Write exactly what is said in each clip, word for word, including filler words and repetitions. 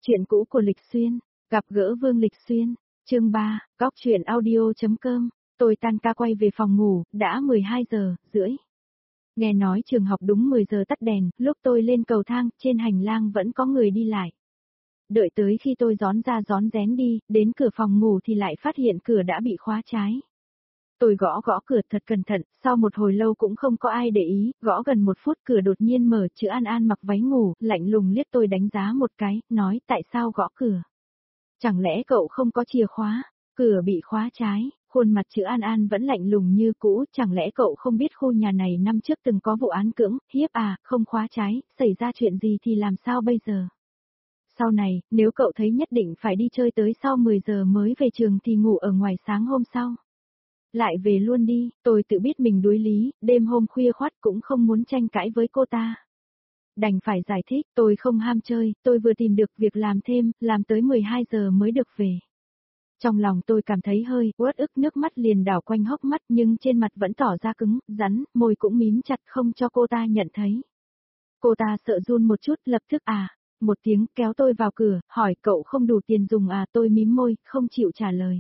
Chuyện cũ của Lịch Xuyên, gặp gỡ Vương Lịch Xuyên, chương ba, góc chuyện audio.com, tôi tan ca quay về phòng ngủ, đã mười hai giờ rưỡi. Nghe nói trường học đúng mười giờ tắt đèn, lúc tôi lên cầu thang, trên hành lang vẫn có người đi lại. Đợi tới khi tôi rón ra rón rén đi, đến cửa phòng ngủ thì lại phát hiện cửa đã bị khóa trái. Tôi gõ gõ cửa thật cẩn thận, sau một hồi lâu cũng không có ai để ý, gõ gần một phút cửa đột nhiên mở, chữ An An mặc váy ngủ, lạnh lùng liếc tôi đánh giá một cái, nói tại sao gõ cửa. Chẳng lẽ cậu không có chìa khóa, cửa bị khóa trái, khuôn mặt chữ An An vẫn lạnh lùng như cũ, chẳng lẽ cậu không biết khu nhà này năm trước từng có vụ án cưỡng, hiếp à, không khóa trái, xảy ra chuyện gì thì làm sao bây giờ. Sau này, nếu cậu thấy nhất định phải đi chơi tới sau mười giờ mới về trường thì ngủ ở ngoài sáng hôm sau. Lại về luôn đi, tôi tự biết mình đuối lý, đêm hôm khuya khoắt cũng không muốn tranh cãi với cô ta. Đành phải giải thích, tôi không ham chơi, tôi vừa tìm được việc làm thêm, làm tới mười hai giờ mới được về. Trong lòng tôi cảm thấy hơi uất ức, nước mắt liền đảo quanh hốc mắt nhưng trên mặt vẫn tỏ ra cứng, rắn, môi cũng mím chặt không cho cô ta nhận thấy. Cô ta sợ run một chút, lập tức à, một tiếng kéo tôi vào cửa, hỏi cậu không đủ tiền dùng à, tôi mím môi, không chịu trả lời.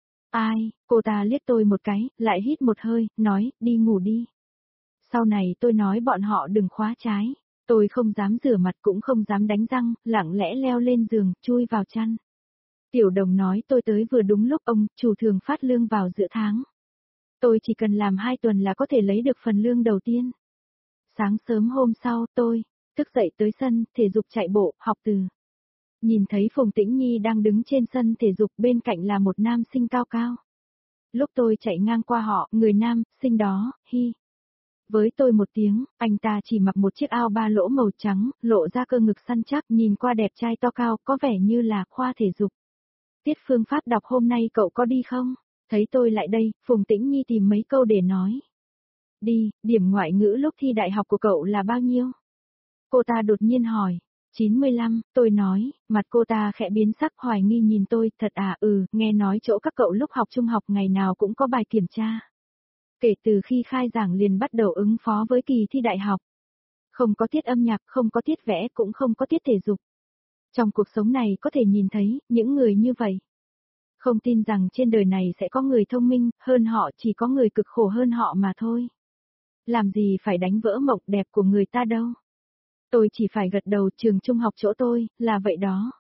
Ai, cô ta liếc tôi một cái, lại hít một hơi, nói, đi ngủ đi. Sau này tôi nói bọn họ đừng khóa trái, tôi không dám rửa mặt cũng không dám đánh răng, lặng lẽ leo lên giường, chui vào chăn. Tiểu Đồng nói tôi tới vừa đúng lúc ông, chủ thường phát lương vào giữa tháng. Tôi chỉ cần làm hai tuần là có thể lấy được phần lương đầu tiên. Sáng sớm hôm sau, tôi thức dậy tới sân thể dục chạy bộ, học từ. Nhìn thấy Phùng Tĩnh Nhi đang đứng trên sân thể dục, bên cạnh là một nam sinh cao cao. Lúc tôi chạy ngang qua họ, người nam sinh đó, hi. Với tôi một tiếng, anh ta chỉ mặc một chiếc áo ba lỗ màu trắng, lộ ra cơ ngực săn chắc, nhìn qua đẹp trai to cao, có vẻ như là khoa thể dục. Tiết phương pháp đọc hôm nay cậu có đi không? Thấy tôi lại đây, Phùng Tĩnh Nhi tìm mấy câu để nói. Đi, điểm ngoại ngữ lúc thi đại học của cậu là bao nhiêu? Cô ta đột nhiên hỏi. chín mươi lăm, tôi nói, mặt cô ta khẽ biến sắc hoài nghi nhìn tôi, thật à, ừ, nghe nói chỗ các cậu lúc học trung học ngày nào cũng có bài kiểm tra. Kể từ khi khai giảng liền bắt đầu ứng phó với kỳ thi đại học. Không có tiết âm nhạc, không có tiết vẽ, cũng không có tiết thể dục. Trong cuộc sống này có thể nhìn thấy, những người như vậy. Không tin rằng trên đời này sẽ có người thông minh hơn họ, chỉ có người cực khổ hơn họ mà thôi. Làm gì phải đánh vỡ mộng đẹp của người ta đâu. Tôi chỉ phải gật đầu, trường trung học chỗ tôi, là vậy đó.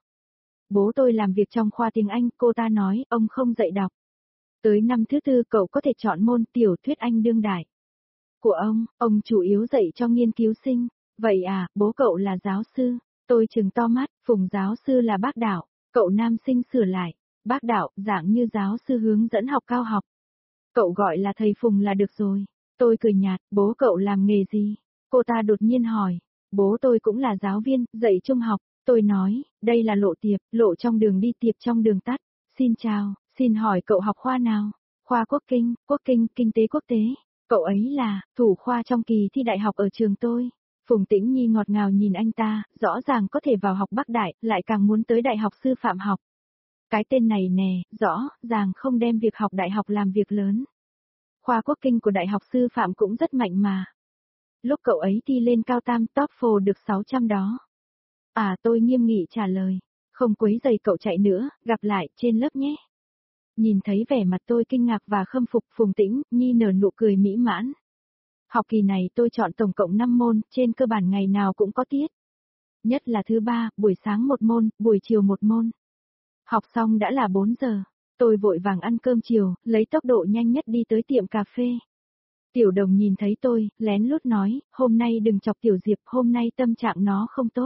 Bố tôi làm việc trong khoa tiếng Anh, cô ta nói, ông không dạy đọc. Tới năm thứ tư cậu có thể chọn môn tiểu thuyết Anh đương đại. Của ông, ông chủ yếu dạy cho nghiên cứu sinh. Vậy à, bố cậu là giáo sư. Tôi trừng to mắt, Phùng giáo sư là bác đạo. Cậu nam sinh sửa lại. Bác đạo, dạng như giáo sư hướng dẫn học cao học. Cậu gọi là thầy Phùng là được rồi. Tôi cười nhạt, bố cậu làm nghề gì? Cô ta đột nhiên hỏi. Bố tôi cũng là giáo viên, dạy trung học. Tôi nói, đây là lộ tiệp, lộ trong đường đi, tiệp trong đường tắt. Xin chào, xin hỏi cậu học khoa nào? Khoa quốc kinh, quốc kinh, kinh tế quốc tế. Cậu ấy là thủ khoa trong kỳ thi đại học ở trường tôi. Phùng Tĩnh Nhi ngọt ngào nhìn anh ta, rõ ràng có thể vào học Bắc Đại, lại càng muốn tới đại học sư phạm học. Cái tên này nè, rõ ràng không đem việc học đại học làm việc lớn. Khoa quốc kinh của đại học sư phạm cũng rất mạnh mà. Lúc cậu ấy thi lên cao tam, TOEFL được sáu trăm đó. À, tôi nghiêm nghị trả lời, không quấy rầy cậu chạy nữa, gặp lại trên lớp nhé. Nhìn thấy vẻ mặt tôi kinh ngạc và khâm phục, Phùng Tĩnh Nhi nở nụ cười mỹ mãn. Học kỳ này tôi chọn tổng cộng năm môn, trên cơ bản ngày nào cũng có tiết. Nhất là thứ ba, buổi sáng một môn, buổi chiều một môn. Học xong đã là bốn giờ, tôi vội vàng ăn cơm chiều, lấy tốc độ nhanh nhất đi tới tiệm cà phê. Tiểu Đồng nhìn thấy tôi, lén lút nói, hôm nay đừng chọc Tiểu Diệp, hôm nay tâm trạng nó không tốt.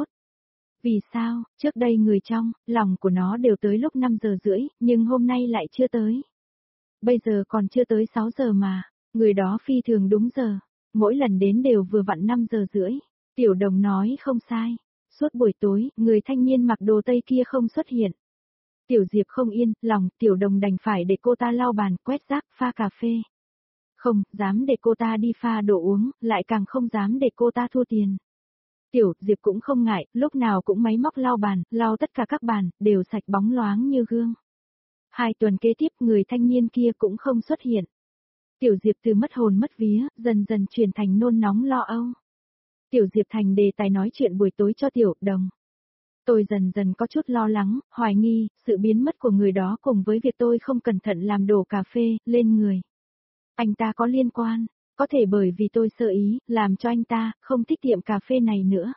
Vì sao, trước đây người trong, lòng của nó đều tới lúc năm giờ rưỡi, nhưng hôm nay lại chưa tới. Bây giờ còn chưa tới sáu giờ mà, người đó phi thường đúng giờ, mỗi lần đến đều vừa vặn năm giờ rưỡi. Tiểu Đồng nói không sai, suốt buổi tối, người thanh niên mặc đồ tây kia không xuất hiện. Tiểu Diệp không yên, lòng, Tiểu Đồng đành phải để cô ta lau bàn, quét rác, pha cà phê. Không dám để cô ta đi pha đồ uống, lại càng không dám để cô ta thua tiền. Tiểu Diệp cũng không ngại, lúc nào cũng máy móc lau bàn, lau tất cả các bàn, đều sạch bóng loáng như gương. Hai tuần kế tiếp người thanh niên kia cũng không xuất hiện. Tiểu Diệp từ mất hồn mất vía, dần dần chuyển thành nôn nóng lo âu. Tiểu Diệp thành đề tài nói chuyện buổi tối cho Tiểu Đồng. Tôi dần dần có chút lo lắng, hoài nghi, sự biến mất của người đó cùng với việc tôi không cẩn thận làm đổ cà phê lên người. Anh ta có liên quan, có thể bởi vì tôi sơ ý, làm cho anh ta không thích tiệm cà phê này nữa.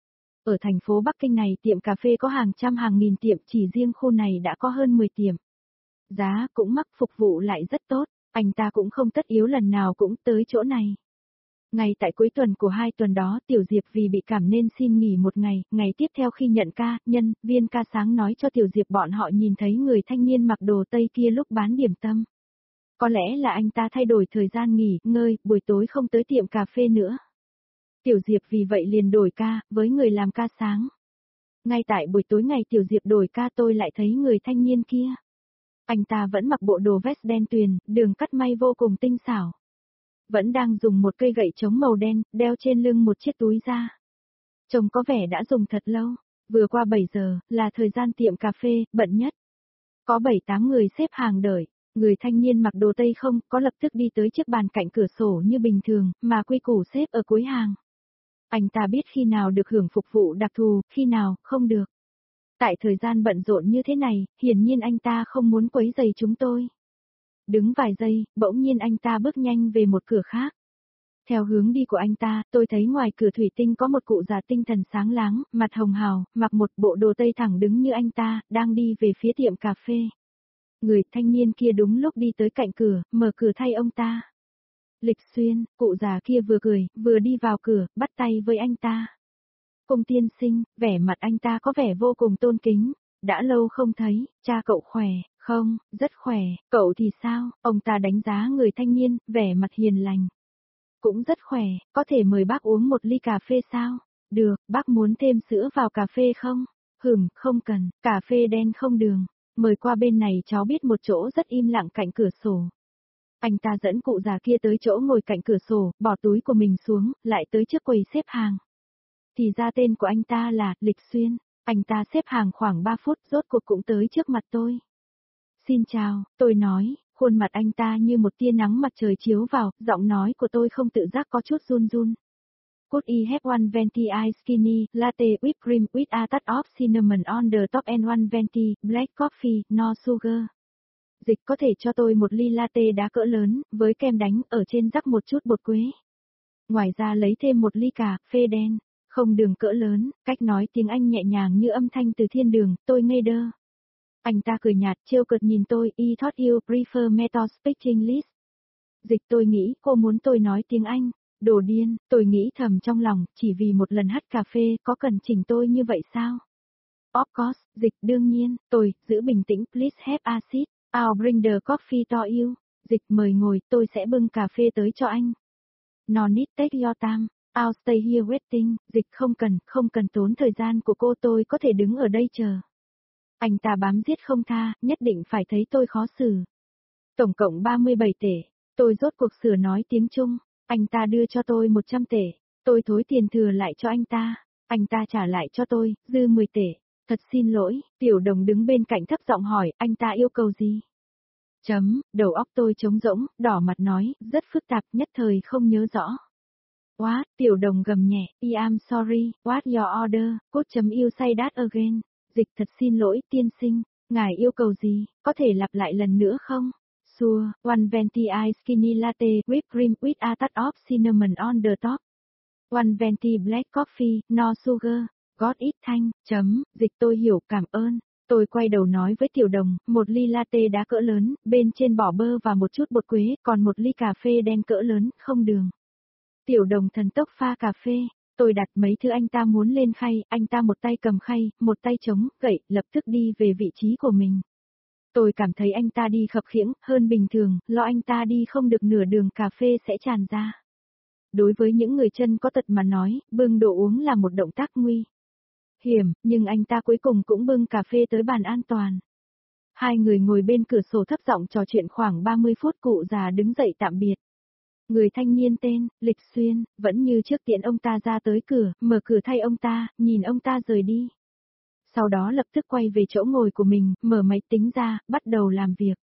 Ở thành phố Bắc Kinh này tiệm cà phê có hàng trăm hàng nghìn tiệm, chỉ riêng khu này đã có hơn mười tiệm. Giá cũng mắc, phục vụ lại rất tốt, anh ta cũng không tất yếu lần nào cũng tới chỗ này. Ngay tại cuối tuần của hai tuần đó, Tiểu Diệp vì bị cảm nên xin nghỉ một ngày, ngày tiếp theo khi nhận ca, nhân viên ca sáng nói cho Tiểu Diệp bọn họ nhìn thấy người thanh niên mặc đồ Tây kia lúc bán điểm tâm. Có lẽ là anh ta thay đổi thời gian nghỉ, ngơi, buổi tối không tới tiệm cà phê nữa. Tiểu Diệp vì vậy liền đổi ca, với người làm ca sáng. Ngay tại buổi tối ngày Tiểu Diệp đổi ca tôi lại thấy người thanh niên kia. Anh ta vẫn mặc bộ đồ vest đen tuyền, đường cắt may vô cùng tinh xảo. Vẫn đang dùng một cây gậy chống màu đen, đeo trên lưng một chiếc túi da. Trông có vẻ đã dùng thật lâu, vừa qua bảy giờ, là thời gian tiệm cà phê, bận nhất. Có bảy tám người xếp hàng đợi, người thanh niên mặc đồ Tây không có lập tức đi tới chiếc bàn cạnh cửa sổ như bình thường, mà quy củ xếp ở cuối hàng. Anh ta biết khi nào được hưởng phục vụ đặc thù, khi nào, không được. Tại thời gian bận rộn như thế này, hiển nhiên anh ta không muốn quấy rầy chúng tôi. Đứng vài giây, bỗng nhiên anh ta bước nhanh về một cửa khác. Theo hướng đi của anh ta, tôi thấy ngoài cửa thủy tinh có một cụ già tinh thần sáng láng, mặt hồng hào, mặc một bộ đồ Tây thẳng đứng như anh ta, đang đi về phía tiệm cà phê. Người thanh niên kia đúng lúc đi tới cạnh cửa, mở cửa thay ông ta. Lịch Xuyên, cụ già kia vừa cười, vừa đi vào cửa, bắt tay với anh ta. Cung tiên sinh, vẻ mặt anh ta có vẻ vô cùng tôn kính. Đã lâu không thấy, cha cậu khỏe, không, rất khỏe, cậu thì sao? Ông ta đánh giá người thanh niên, vẻ mặt hiền lành. Cũng rất khỏe, có thể mời bác uống một ly cà phê sao? Được, bác muốn thêm sữa vào cà phê không? Hửm, không cần, cà phê đen không đường. Mời qua bên này, cháu biết một chỗ rất im lặng cạnh cửa sổ. Anh ta dẫn cụ già kia tới chỗ ngồi cạnh cửa sổ, bỏ túi của mình xuống, lại tới trước quầy xếp hàng. Thì ra tên của anh ta là Lịch Xuyên. Anh ta xếp hàng khoảng ba phút, rốt cuộc cũng tới trước mặt tôi. Xin chào, tôi nói, khuôn mặt anh ta như một tia nắng mặt trời chiếu vào, giọng nói của tôi không tự giác có chút run run. Could I have one venti ice skinny, latte whipped cream with a touch of cinnamon on the top and one venti, black coffee, no sugar. Dịch có thể cho tôi một ly latte đá cỡ lớn, với kem đánh, ở trên rắc một chút bột quế. Ngoài ra lấy thêm một ly cà phê đen. Không đường cỡ lớn, cách nói tiếng Anh nhẹ nhàng như âm thanh từ thiên đường, tôi ngây đơ. Anh ta cười nhạt, trêu cợt nhìn tôi, I thought you prefer method speak English. Dịch tôi nghĩ cô muốn tôi nói tiếng Anh, đồ điên, tôi nghĩ thầm trong lòng, chỉ vì một lần hắt cà phê, có cần chỉnh tôi như vậy sao? Of course, dịch đương nhiên, tôi, giữ bình tĩnh, please have a seat, I'll bring the coffee to you. Dịch mời ngồi, tôi sẽ bưng cà phê tới cho anh. No need take your time. I'll stay here waiting, dịch không cần, không cần tốn thời gian của cô, tôi có thể đứng ở đây chờ. Anh ta bám giết không tha, nhất định phải thấy tôi khó xử. Tổng cộng ba mươi bảy tể, tôi rốt cuộc sửa nói tiếng Trung, anh ta đưa cho tôi một trăm tể, tôi thối tiền thừa lại cho anh ta, anh ta trả lại cho tôi, dư mười tể. Thật xin lỗi, Tiểu Đồng đứng bên cạnh thấp giọng hỏi, anh ta yêu cầu gì? Chấm, đầu óc tôi trống rỗng, đỏ mặt nói, rất phức tạp, nhất thời không nhớ rõ. What, Tiểu Đồng gầm nhẹ, I am sorry, what your order, could chấm you say that again, dịch thật xin lỗi, tiên sinh, ngài yêu cầu gì, có thể lặp lại lần nữa không? Sure, one venti ice skinny latte, whipped cream with a touch of cinnamon on the top. One venti black coffee, no sugar, got it thanh, chấm, dịch tôi hiểu, cảm ơn. Tôi quay đầu nói với Tiểu Đồng, một ly latte đá cỡ lớn, bên trên bỏ bơ và một chút bột quế, còn một ly cà phê đen cỡ lớn, không đường. Tiểu Đồng thần tốc pha cà phê, tôi đặt mấy thứ anh ta muốn lên khay, anh ta một tay cầm khay, một tay chống, gậy, lập tức đi về vị trí của mình. Tôi cảm thấy anh ta đi khập khiễng, hơn bình thường, lo anh ta đi không được nửa đường cà phê sẽ tràn ra. Đối với những người chân có tật mà nói, bưng đồ uống là một động tác nguy hiểm, nhưng anh ta cuối cùng cũng bưng cà phê tới bàn an toàn. Hai người ngồi bên cửa sổ thấp giọng trò chuyện khoảng ba mươi phút, cụ già đứng dậy tạm biệt. Người thanh niên tên, Lịch Xuyên, vẫn như trước tiễn ông ta ra tới cửa, mở cửa thay ông ta, nhìn ông ta rời đi. Sau đó lập tức quay về chỗ ngồi của mình, mở máy tính ra, bắt đầu làm việc.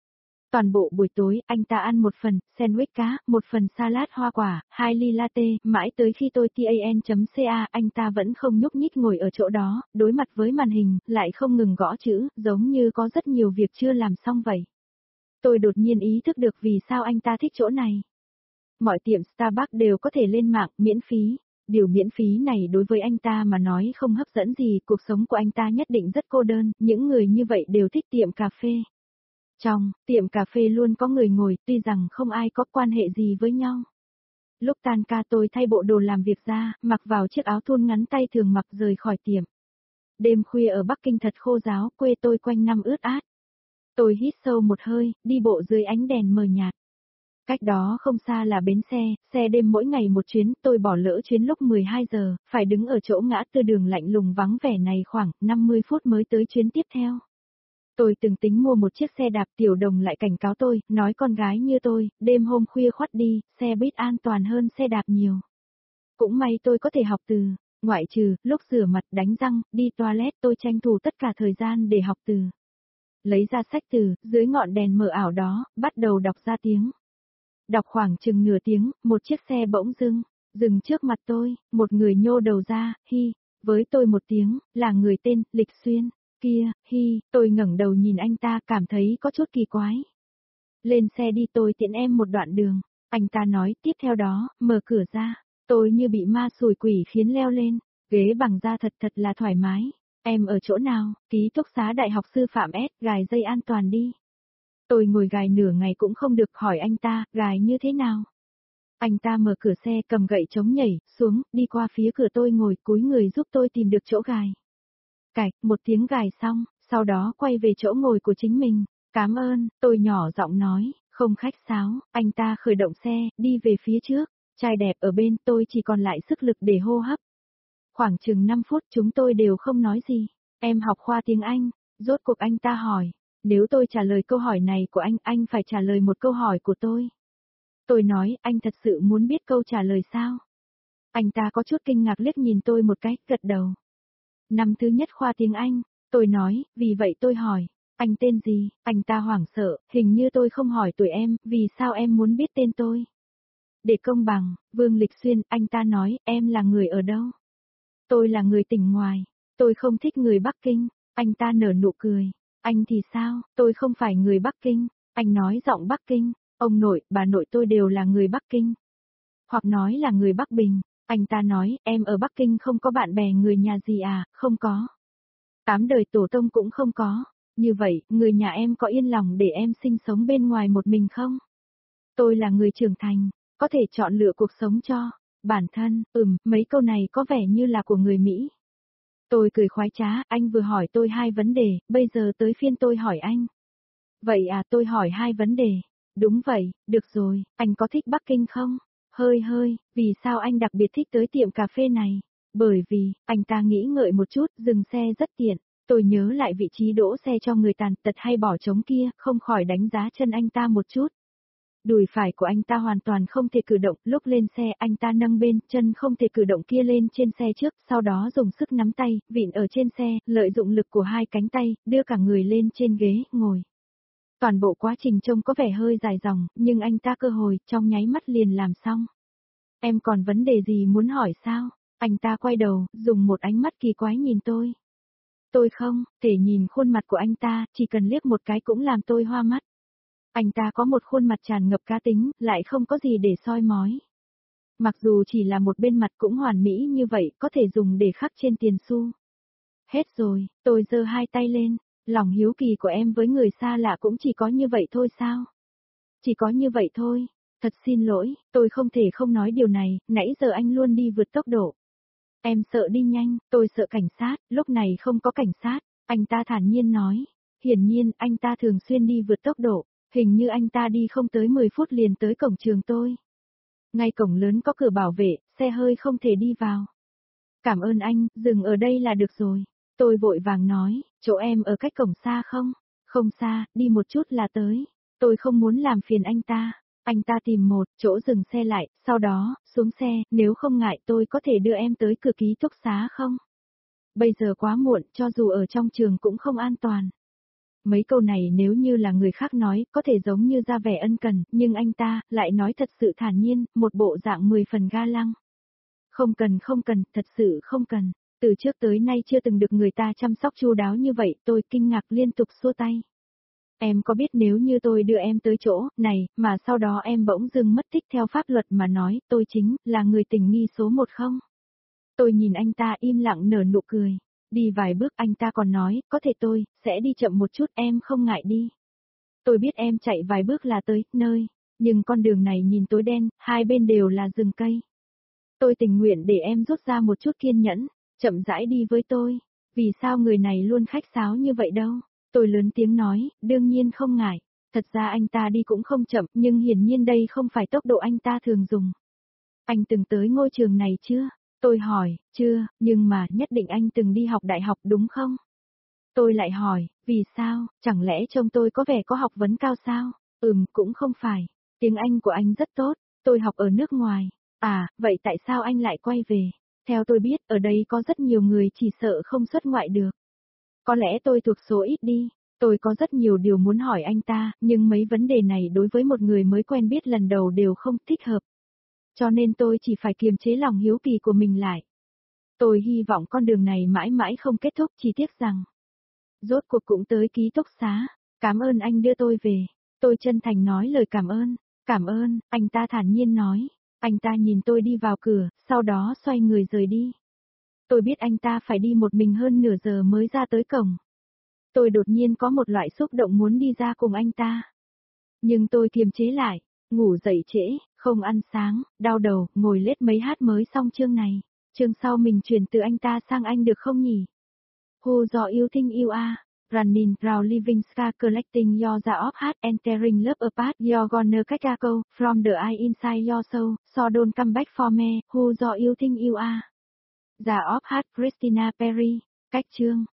Toàn bộ buổi tối, anh ta ăn một phần sandwich cá, một phần salad hoa quả, hai ly latte, mãi tới khi tôi tan.ca, anh ta vẫn không nhúc nhích ngồi ở chỗ đó, đối mặt với màn hình, lại không ngừng gõ chữ, giống như có rất nhiều việc chưa làm xong vậy. Tôi đột nhiên ý thức được vì sao anh ta thích chỗ này. Mọi tiệm Starbucks đều có thể lên mạng, miễn phí. Điều miễn phí này đối với anh ta mà nói không hấp dẫn gì, cuộc sống của anh ta nhất định rất cô đơn, những người như vậy đều thích tiệm cà phê. Trong tiệm cà phê luôn có người ngồi, tuy rằng không ai có quan hệ gì với nhau. Lúc tan ca tôi thay bộ đồ làm việc ra, mặc vào chiếc áo thun ngắn tay thường mặc rời khỏi tiệm. Đêm khuya ở Bắc Kinh thật khô ráo, quê tôi quanh năm ướt át. Tôi hít sâu một hơi, đi bộ dưới ánh đèn mờ nhạt. Cách đó không xa là bến xe, xe đêm mỗi ngày một chuyến, tôi bỏ lỡ chuyến lúc mười hai giờ, phải đứng ở chỗ ngã tư đường lạnh lùng vắng vẻ này khoảng năm mươi phút mới tới chuyến tiếp theo. Tôi từng tính mua một chiếc xe đạp, Tiểu Đồng lại cảnh cáo tôi, nói con gái như tôi, đêm hôm khuya khoắt đi, xe buýt an toàn hơn xe đạp nhiều. Cũng may tôi có thể học từ, ngoại trừ, lúc rửa mặt, đánh răng, đi toilet tôi tranh thủ tất cả thời gian để học từ. Lấy ra sách từ, dưới ngọn đèn mờ ảo đó, bắt đầu đọc ra tiếng. Đọc khoảng chừng nửa tiếng, một chiếc xe bỗng dưng, dừng trước mặt tôi, một người nhô đầu ra, hi, với tôi một tiếng, là người tên, Lịch Xuyên. Kia, hi, tôi ngẩng đầu nhìn anh ta, cảm thấy có chút kỳ quái. Lên xe đi, tôi tiễn em một đoạn đường. Anh ta nói, tiếp theo đó, mở cửa ra. Tôi như bị ma xùi quỷ khiến leo lên. Ghế bằng da thật thật là thoải mái. Em ở chỗ nào? Ký túc xá Đại học Sư phạm S, gài dây an toàn đi. Tôi ngồi gài nửa ngày cũng không được, hỏi anh ta, gài như thế nào? Anh ta mở cửa xe, cầm gậy chống nhảy, xuống, đi qua phía cửa tôi ngồi, cúi người giúp tôi tìm được chỗ gài. Cạch, một tiếng gài xong, sau đó quay về chỗ ngồi của chính mình. Cảm ơn, tôi nhỏ giọng nói, không khách sáo. Anh ta khởi động xe, đi về phía trước. Trai đẹp ở bên, tôi chỉ còn lại sức lực để hô hấp. Khoảng chừng năm phút chúng tôi đều không nói gì. Em học khoa tiếng Anh, rốt cuộc anh ta hỏi. Nếu tôi trả lời câu hỏi này của anh, anh phải trả lời một câu hỏi của tôi. Tôi nói, anh thật sự muốn biết câu trả lời sao? Anh ta có chút kinh ngạc liếc nhìn tôi một cái, gật đầu. Năm thứ nhất khoa tiếng Anh, tôi nói, vì vậy tôi hỏi, anh tên gì? Anh ta hoảng sợ, hình như tôi không hỏi tuổi em, vì sao em muốn biết tên tôi? Để công bằng, Vương Lịch Xuyên, anh ta nói, em là người ở đâu? Tôi là người tỉnh ngoài, tôi không thích người Bắc Kinh. Anh ta nở nụ cười, anh thì sao, tôi không phải người Bắc Kinh. Anh nói giọng Bắc Kinh, ông nội, bà nội tôi đều là người Bắc Kinh. Hoặc nói là người Bắc Bình. Anh ta nói, em ở Bắc Kinh không có bạn bè người nhà gì à? Không có. Tám đời tổ tông cũng không có. Như vậy, người nhà em có yên lòng để em sinh sống bên ngoài một mình không? Tôi là người trưởng thành, có thể chọn lựa cuộc sống cho bản thân. Ừm, mấy câu này có vẻ như là của người Mỹ. Tôi cười khoái trá, anh vừa hỏi tôi hai vấn đề, bây giờ tới phiên tôi hỏi anh. Vậy à, tôi hỏi hai vấn đề. Đúng vậy, được rồi, anh có thích Bắc Kinh không? Hơi hơi, vì sao anh đặc biệt thích tới tiệm cà phê này? Bởi vì, anh ta nghĩ ngợi một chút, dừng xe rất tiện. Tôi nhớ lại vị trí đỗ xe cho người tàn tật hay bỏ trống kia, không khỏi đánh giá chân anh ta một chút. Đùi phải của anh ta hoàn toàn không thể cử động, lúc lên xe anh ta nâng bên chân không thể cử động kia lên trên xe trước, sau đó dùng sức nắm tay, vịn ở trên xe, lợi dụng lực của hai cánh tay, đưa cả người lên trên ghế, ngồi. Toàn bộ quá trình trông có vẻ hơi dài dòng, nhưng anh ta cơ hồi, trong nháy mắt liền làm xong. Em còn vấn đề gì muốn hỏi sao? Anh ta quay đầu, dùng một ánh mắt kỳ quái nhìn tôi. Tôi không, thể nhìn khuôn mặt của anh ta, chỉ cần liếc một cái cũng làm tôi hoa mắt. Anh ta có một khuôn mặt tràn ngập cá tính, lại không có gì để soi mói. Mặc dù chỉ là một bên mặt cũng hoàn mỹ như vậy, có thể dùng để khắc trên tiền xu. Hết rồi, tôi giơ hai tay lên, lòng hiếu kỳ của em với người xa lạ cũng chỉ có như vậy thôi sao? Chỉ có như vậy thôi. Thật xin lỗi, tôi không thể không nói điều này, nãy giờ anh luôn đi vượt tốc độ. Em sợ đi nhanh, tôi sợ cảnh sát, lúc này không có cảnh sát, anh ta thản nhiên nói. Hiển nhiên, anh ta thường xuyên đi vượt tốc độ, hình như anh ta đi không tới mười phút liền tới cổng trường tôi. Ngay cổng lớn có cửa bảo vệ, xe hơi không thể đi vào. Cảm ơn anh, dừng ở đây là được rồi. Tôi vội vàng nói, chỗ em ở cách cổng xa không? Không xa, đi một chút là tới. Tôi không muốn làm phiền anh ta. Anh ta tìm một chỗ dừng xe lại, sau đó, xuống xe, nếu không ngại tôi có thể đưa em tới cửa ký túc xá không? Bây giờ quá muộn, cho dù ở trong trường cũng không an toàn. Mấy câu này nếu như là người khác nói, có thể giống như ra vẻ ân cần, nhưng anh ta, lại nói thật sự thản nhiên, một bộ dạng mười phần ga lăng. Không cần không cần, thật sự không cần. Từ trước tới nay chưa từng được người ta chăm sóc chu đáo như vậy, tôi kinh ngạc liên tục xua tay. Em có biết nếu như tôi đưa em tới chỗ này, mà sau đó em bỗng dưng mất tích theo pháp luật mà nói, tôi chính là người tình nghi số một không? Tôi nhìn anh ta im lặng nở nụ cười. Đi vài bước anh ta còn nói, có thể tôi sẽ đi chậm một chút, em không ngại đi. Tôi biết em chạy vài bước là tới nơi, nhưng con đường này nhìn tối đen, hai bên đều là rừng cây. Tôi tình nguyện để em rút ra một chút kiên nhẫn, chậm rãi đi với tôi. Vì sao người này luôn khách sáo như vậy đâu? Tôi lớn tiếng nói, đương nhiên không ngại. Thật ra anh ta đi cũng không chậm, nhưng hiển nhiên đây không phải tốc độ anh ta thường dùng. Anh từng tới ngôi trường này chưa? Tôi hỏi, chưa, nhưng mà nhất định anh từng đi học đại học đúng không? Tôi lại hỏi, vì sao, chẳng lẽ trông tôi có vẻ có học vấn cao sao? Ừm, cũng không phải. Tiếng Anh của anh rất tốt, tôi học ở nước ngoài. À, vậy tại sao anh lại quay về? Theo tôi biết, ở đây có rất nhiều người chỉ sợ không xuất ngoại được. Có lẽ tôi thuộc số ít đi. Tôi có rất nhiều điều muốn hỏi anh ta, nhưng mấy vấn đề này đối với một người mới quen biết lần đầu đều không thích hợp. Cho nên tôi chỉ phải kiềm chế lòng hiếu kỳ của mình lại. Tôi hy vọng con đường này mãi mãi không kết thúc, chỉ tiếc rằng rốt cuộc cũng tới ký túc xá. Cảm ơn anh đưa tôi về. Tôi chân thành nói lời cảm ơn. Cảm ơn, anh ta thản nhiên nói. Anh ta nhìn tôi đi vào cửa, sau đó xoay người rời đi. Tôi biết anh ta phải đi một mình hơn nửa giờ mới ra tới cổng. Tôi đột nhiên có một loại xúc động muốn đi ra cùng anh ta. Nhưng tôi kiềm chế lại, ngủ dậy trễ, không ăn sáng, đau đầu, ngồi lết mấy hát mới xong chương này. Chương sau mình chuyển từ anh ta sang anh được không nhỉ? Who do you think you are? Running round living scar collecting your the of heart and tearing love apart you're gonna catch a cold from the eye inside your soul, so don't come back for me, who do you think you are? The of heart Christina Perry, cách chương.